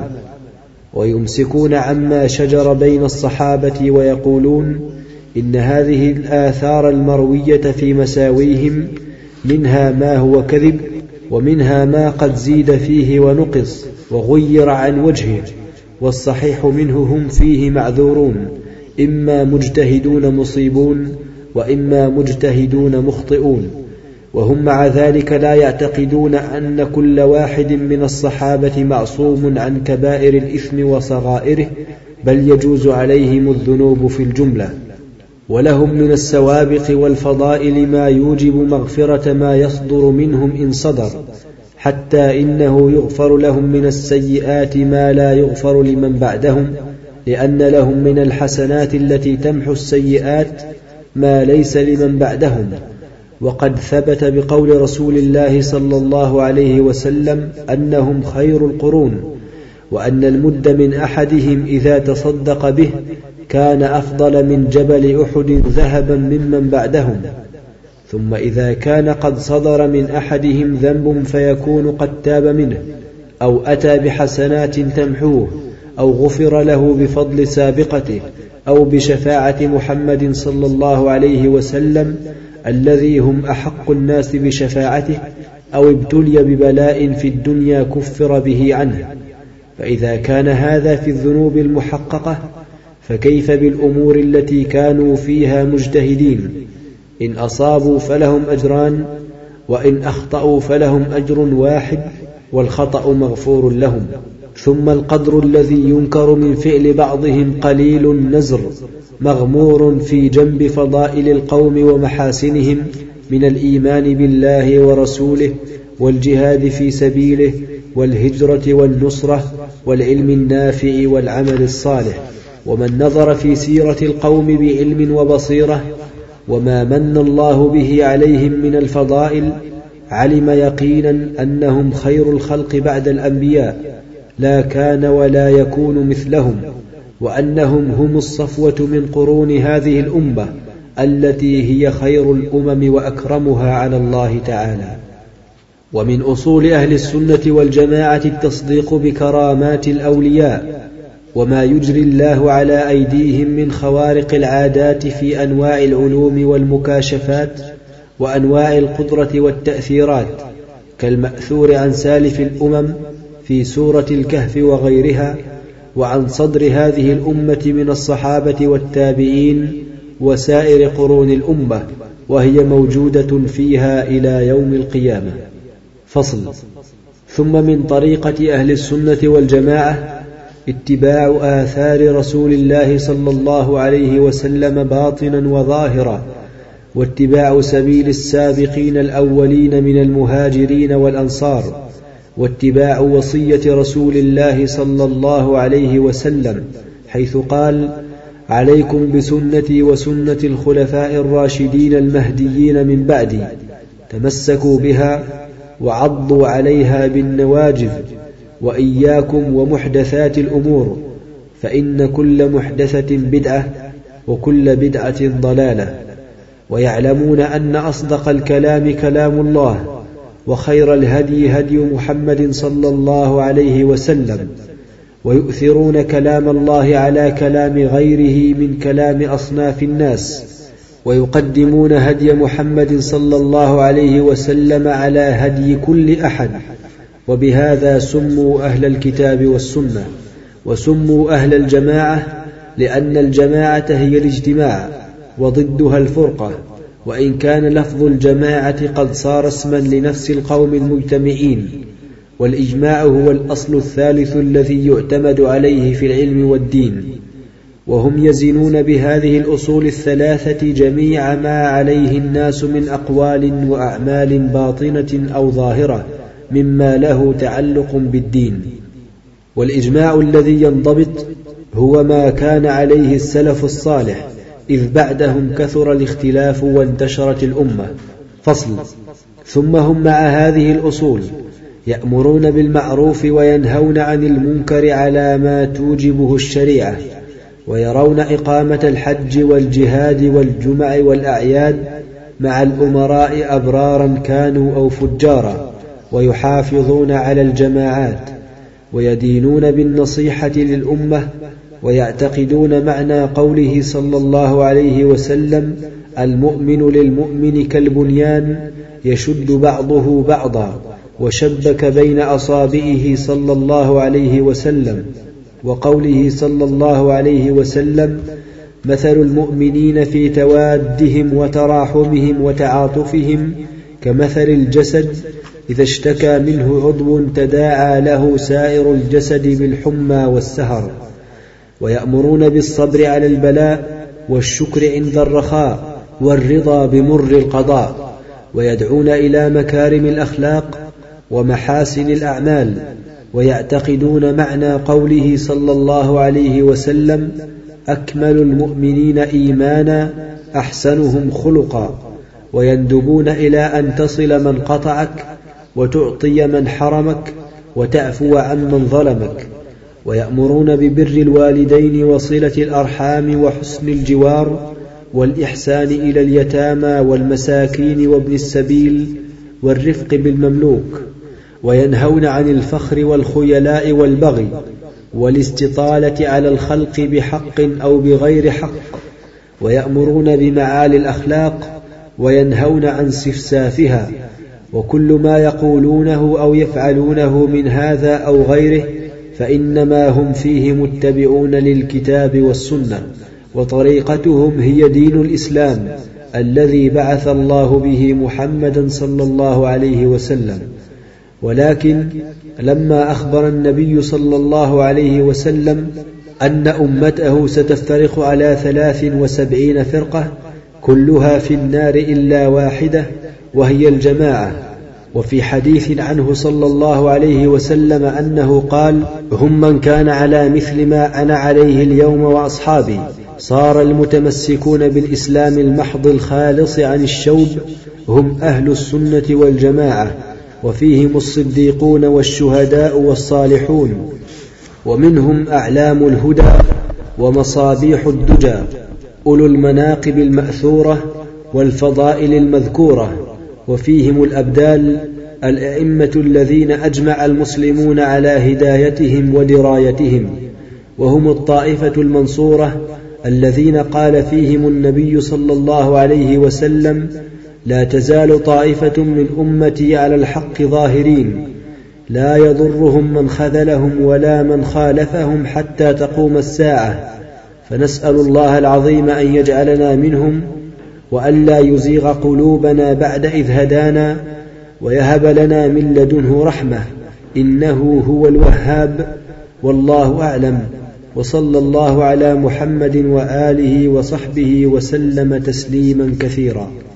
ويمسكون عما شجر بين الصحابة ويقولون إن هذه الآثار المروية في مساويهم منها ما هو كذب، ومنها ما قد زيد فيه ونقص وغير عن وجهه، والصحيح منه هم فيه معذورون، إما مجتهدون مصيبون، وإما مجتهدون مخطئون. وهم مع ذلك لا يعتقدون أن كل واحد من الصحابة معصوم عن كبائر الإثم وصغائره، بل يجوز عليهم الذنوب في الجملة. ولهم من السوابق والفضائل ما يوجب مغفرة ما يصدر منهم إن صدر، حتى إنه يغفر لهم من السيئات ما لا يغفر لمن بعدهم، لأن لهم من الحسنات التي تمحو السيئات ما ليس لمن بعدهم. وقد ثبت بقول رسول الله صلى الله عليه وسلم أنهم خير القرون، وأن المد من أحدهم إذا تصدق به كان أفضل من جبل أحد ذهبا ممن بعدهم. ثم إذا كان قد صدر من أحدهم ذنب فيكون قد تاب منه، أو أتى بحسنات تمحوه، أو غفر له بفضل سابقته، أو بشفاعة محمد صلى الله عليه وسلم الذي هم أحق الناس بشفاعته، أو ابتلي ببلاء في الدنيا كفر به عنه. فإذا كان هذا في الذنوب المحققة، فكيف بالأمور التي كانوا فيها مجتهدين؟ إن أصابوا فلهم أجران، وإن أخطأوا فلهم أجر واحد، والخطأ مغفور لهم. ثم القدر الذي ينكر من فعل بعضهم قليل النزر، مغمور في جنب فضائل القوم ومحاسنهم من الإيمان بالله ورسوله، والجهاد في سبيله، والهجرة والنصرة، والعلم النافع والعمل الصالح. ومن نظر في سيرة القوم بعلم وبصيرة وما من الله به عليهم من الفضائل، علم يقينا أنهم خير الخلق بعد الأنبياء، لا كان ولا يكون مثلهم، وأنهم هم الصفوة من قرون هذه الأمة التي هي خير الأمم وأكرمها على الله تعالى. ومن أصول أهل السنة والجماعة التصديق بكرامات الأولياء، وما يجري الله على أيديهم من خوارق العادات في أنواع العلوم والمكاشفات، وأنواع القدرة والتأثيرات، كالمأثور عن سالف الأمم في سورة الكهف وغيرها، وعن صدر هذه الأمة من الصحابة والتابعين وسائر قرون الأمة، وهي موجودة فيها إلى يوم القيامة. فصل. ثم من طريقة أهل السنة والجماعة اتباع آثار رسول الله صلى الله عليه وسلم باطنا وظاهرا، واتباع سبيل السابقين الأولين من المهاجرين والأنصار، واتباع وصية رسول الله صلى الله عليه وسلم حيث قال: عليكم بسنتي وسنة الخلفاء الراشدين المهديين من بعدي، تمسكوا بها وعضوا عليها بالنواجذ، وإياكم ومحدثات الأمور، فإن كل محدثة بدعة وكل بدعة ضلالة. ويعلمون أن أصدق الكلام كلام الله، وخير الهدي هدي محمد صلى الله عليه وسلم، ويؤثرون كلام الله على كلام غيره من كلام أصناف الناس، ويقدمون هدي محمد صلى الله عليه وسلم على هدي كل أحد. وبهذا سموا أهل الكتاب والسنة، وسموا أهل الجماعة، لأن الجماعة هي الاجتماع وضدها الفرقة، وإن كان لفظ الجماعة قد صار اسما لنفس القوم المجتمعين. والإجماع هو الأصل الثالث الذي يعتمد عليه في العلم والدين، وهم يزنون بهذه الأصول الثلاثة جميع ما عليه الناس من أقوال وأعمال باطنة أو ظاهرة مما له تعلق بالدين. والإجماع الذي ينضبط هو ما كان عليه السلف الصالح، إذ بعدهم كثر الاختلاف وانتشرت الأمة. فصل. ثم هم مع هذه الأصول يأمرون بالمعروف وينهون عن المنكر على ما توجبه الشريعة، ويرون إقامة الحج والجهاد والجمع والأعياد مع الأمراء أبرارا كانوا أو فجارا، ويحافظون على الجماعات، ويدينون بالنصيحة للأمة، ويعتقدون معنى قوله صلى الله عليه وسلم: المؤمن للمؤمن كالبنيان يشد بعضه بعضا، وشبك بين أصابعه صلى الله عليه وسلم. وقوله صلى الله عليه وسلم: مثل المؤمنين في توادهم وتراحمهم وتعاطفهم كمثل الجسد إذا اشتكى منه عضو تداعى له سائر الجسد بالحمى والسهر. ويأمرون بالصبر على البلاء والشكر عند الرخاء والرضا بمر القضاء، ويدعون إلى مكارم الأخلاق ومحاسن الأعمال، ويعتقدون معنى قوله صلى الله عليه وسلم: أكمل المؤمنين إيمانا أحسنهم خلقا، ويندبون إلى أن تصل من قطعك، وتعطي من حرمك، وتعفو عن من ظلمك. ويأمرون ببر الوالدين وصلة الأرحام وحسن الجوار، والإحسان إلى اليتامى والمساكين وابن السبيل، والرفق بالمملوك. وينهون عن الفخر والخيلاء والبغي، والاستطالة على الخلق بحق أو بغير حق. ويأمرون بمعالي الأخلاق، وينهون عن سفسافها. وكل ما يقولونه أو يفعلونه من هذا أو غيره فإنما هم فيه متبعون للكتاب والسنة، وطريقتهم هي دين الإسلام الذي بعث الله به محمدا صلى الله عليه وسلم. ولكن لما أخبر النبي صلى الله عليه وسلم أن أمته ستفترق على 73 فرقة كلها في النار إلا واحدة وهي الجماعة، وفي حديث عنه صلى الله عليه وسلم أنه قال: هم من كان على مثل ما أنا عليه اليوم وأصحابي. صار المتمسكون بالإسلام المحض الخالص عن الشوب هم أهل السنة والجماعة، وفيهم الصديقون والشهداء والصالحون، ومنهم أعلام الهدى ومصابيح الدجى، أولو المناقب المأثورة والفضائل المذكورة. وفيهم الأبدال الأئمة الذين أجمع المسلمون على هدايتهم ودرايتهم، وهم الطائفة المنصورة الذين قال فيهم النبي صلى الله عليه وسلم: لا تزال طائفة من أمتي على الحق ظاهرين، لا يضرهم من خذلهم ولا من خالفهم حتى تقوم الساعة. فنسأل الله العظيم أن يجعلنا منهم، وأن لا يزيغ قلوبنا بعد إذ هدانا، ويهب لنا من لدنه رحمة، إنه هو الوهاب. والله أعلم، وصلى الله على محمد وآله وصحبه وسلم تسليما كثيرا.